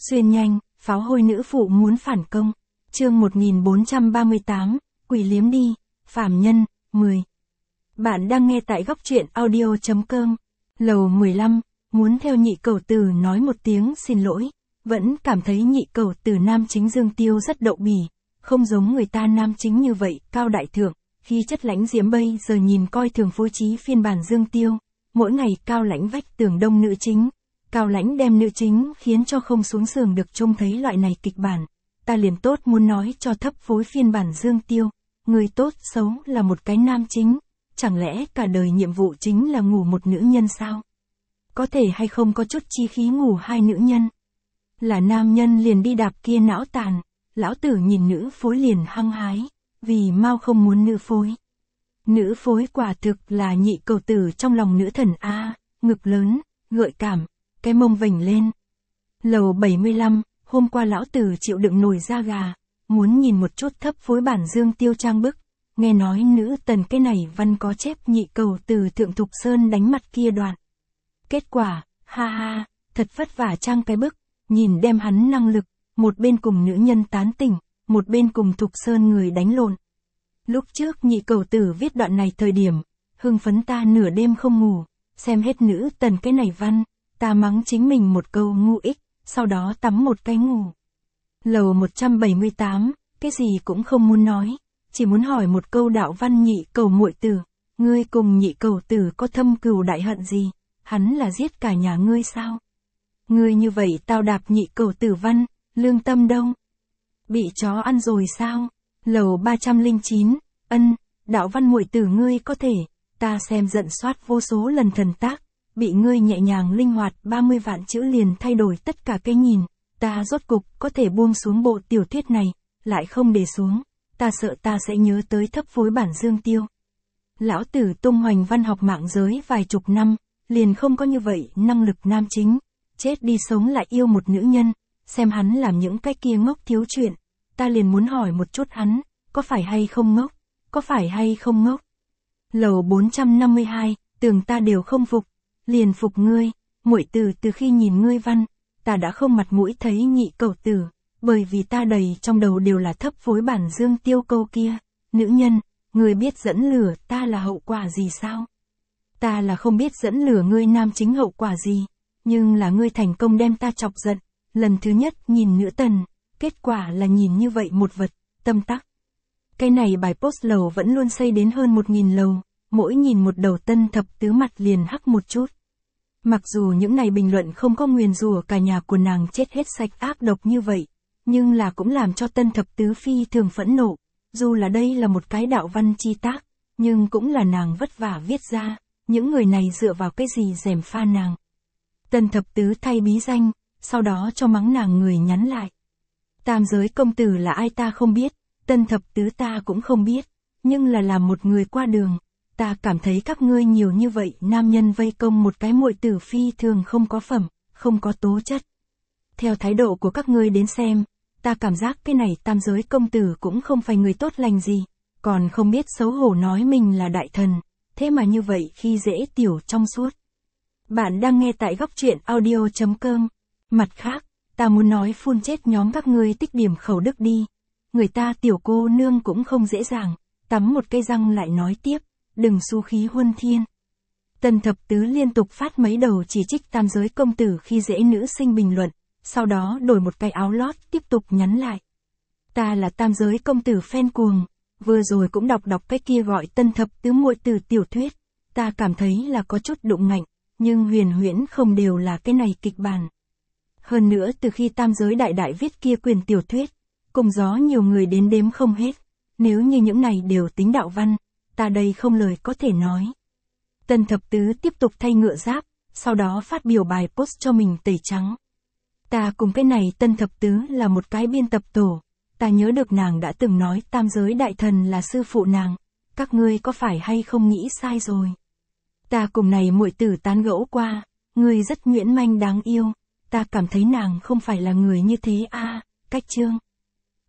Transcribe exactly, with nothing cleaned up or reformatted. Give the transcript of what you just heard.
Xuyên nhanh, pháo hôi nữ phụ muốn phản công. Chương một nghìn bốn trăm ba mươi tám, Quỷ liếm đi, phàm nhân, mười. Bạn đang nghe tại góc truyện audio chấm com. Lầu mười lăm, muốn theo nhị cẩu tử nói một tiếng xin lỗi, vẫn cảm thấy nhị cẩu tử nam chính Dương Tiêu rất đậu bỉ, không giống người ta nam chính như vậy, cao đại thượng, khi chất lãnh diễm bây giờ nhìn coi thường phối trí phiên bản Dương Tiêu, mỗi ngày cao lãnh vách tường đông nữ chính, cao lãnh đem nữ chính khiến cho không xuống giường được trông thấy loại này kịch bản, ta liền tốt muốn nói cho thấp phối phiên bản Dương Tiêu, người tốt xấu là một cái nam chính, chẳng lẽ cả đời nhiệm vụ chính là ngủ một nữ nhân sao? Có thể hay không có chút chi khí ngủ hai nữ nhân? Là nam nhân liền đi đạp kia não tàn, lão tử nhìn nữ phối liền hăng hái, vì mau không muốn nữ phối. Nữ phối quả thực là nhị cẩu tử trong lòng nữ thần A, ngực lớn, gợi cảm, cái mông vểnh lên. Lầu bảy mươi lăm, hôm qua lão tử chịu đựng nổi da gà, muốn nhìn một chút thấp phối bản Dương Tiêu trang bức, nghe nói nữ tần cái này văn có chép nhị cẩu tử thượng thục sơn đánh mặt kia đoạn. Kết quả, ha ha, thật vất vả trang cái bức, nhìn đem hắn năng lực, một bên cùng nữ nhân tán tỉnh, một bên cùng thục sơn người đánh lộn. Lúc trước nhị cẩu tử viết đoạn này thời điểm, hưng phấn ta nửa đêm không ngủ, xem hết nữ tần cái này văn, ta mắng chính mình một câu ngu ích, sau đó tắm một cái ngủ. Lầu một trăm bảy mươi tám, cái gì cũng không muốn nói, chỉ muốn hỏi một câu đạo văn nhị cẩu muội tử, ngươi cùng nhị cẩu tử có thâm cừu đại hận gì, hắn là giết cả nhà ngươi sao? Ngươi như vậy tao đạp nhị cẩu tử văn, lương tâm đâu? Bị chó ăn rồi sao? Lầu ba trăm lẻ chín, ân, đạo văn muội tử ngươi có thể, ta xem giận soát vô số lần thần tác, bị ngươi nhẹ nhàng linh hoạt ba mươi vạn chữ liền thay đổi tất cả cái nhìn, ta rốt cục có thể buông xuống bộ tiểu thuyết này, lại không để xuống, ta sợ ta sẽ nhớ tới thấp phối bản Dương Tiêu. Lão tử tung hoành văn học mạng giới vài chục năm, liền không có như vậy năng lực nam chính, chết đi sống lại yêu một nữ nhân, xem hắn làm những cái kia ngốc thiếu chuyện, ta liền muốn hỏi một chút hắn, có phải hay không ngốc, có phải hay không ngốc. Lầu bốn trăm năm mươi hai, tưởng ta đều không phục, liền phục ngươi, muội tử từ khi nhìn ngươi văn, ta đã không mặt mũi thấy nhị cẩu tử, bởi vì ta đầy trong đầu đều là thấp phối bản Dương Tiêu câu kia, nữ nhân, ngươi biết dẫn lửa ta là hậu quả gì sao? Ta là không biết dẫn lửa ngươi nam chính hậu quả gì, nhưng là ngươi thành công đem ta chọc giận, lần thứ nhất nhìn nữ tần, kết quả là nhìn như vậy một vật, tâm tắc. Cái này bài post lầu vẫn luôn xây đến hơn một nghìn lầu, mỗi nhìn một đầu tân thập tứ mặt liền hắc một chút. Mặc dù những này bình luận không có nguyền rủa cả nhà của nàng chết hết sạch ác độc như vậy, nhưng là cũng làm cho tân thập tứ phi thường phẫn nộ, dù là đây là một cái đạo văn chi tác, nhưng cũng là nàng vất vả viết ra, những người này dựa vào cái gì gièm pha nàng. Tân thập tứ thay bí danh, sau đó cho mắng nàng người nhắn lại. Tam giới công tử là ai ta không biết, tân thập tứ ta cũng không biết, nhưng là làm một người qua đường, ta cảm thấy các ngươi nhiều như vậy nam nhân vây công một cái muội tử phi thường không có phẩm, không có tố chất. Theo thái độ của các ngươi đến xem, ta cảm giác cái này tam giới công tử cũng không phải người tốt lành gì, còn không biết xấu hổ nói mình là đại thần, thế mà như vậy khi dễ tiểu trong suốt. Bạn đang nghe tại góc truyện audio chấm com. Mặt khác, ta muốn nói phun chết nhóm các ngươi tích điểm khẩu đức đi. Người ta tiểu cô nương cũng không dễ dàng, tắm một cây răng lại nói tiếp, đừng xú khí huân thiên. Tần thập tứ liên tục phát mấy đầu chỉ trích tam giới công tử khi dễ nữ sinh bình luận, sau đó đổi một cái áo lót tiếp tục nhắn lại. Ta là tam giới công tử fan cuồng, vừa rồi cũng đọc đọc cái kia gọi tân thập tứ muội tử tiểu thuyết, ta cảm thấy là có chút đụng ngạnh, nhưng huyền huyễn không đều là cái này kịch bản. Hơn nữa từ khi tam giới đại đại viết kia quyền tiểu thuyết, cùng gió nhiều người đến đếm không hết, nếu như những này đều tính đạo văn, ta đây không lời có thể nói. Tân thập tứ tiếp tục thay ngựa giáp, sau đó phát biểu bài post cho mình tẩy trắng. Ta cùng cái này tân thập tứ là một cái biên tập tổ, ta nhớ được nàng đã từng nói tam giới đại thần là sư phụ nàng, các ngươi có phải hay không nghĩ sai rồi. Ta cùng này muội tử tán gẫu qua, ngươi rất nhuyễn manh đáng yêu, ta cảm thấy nàng không phải là người như thế a, cách chương.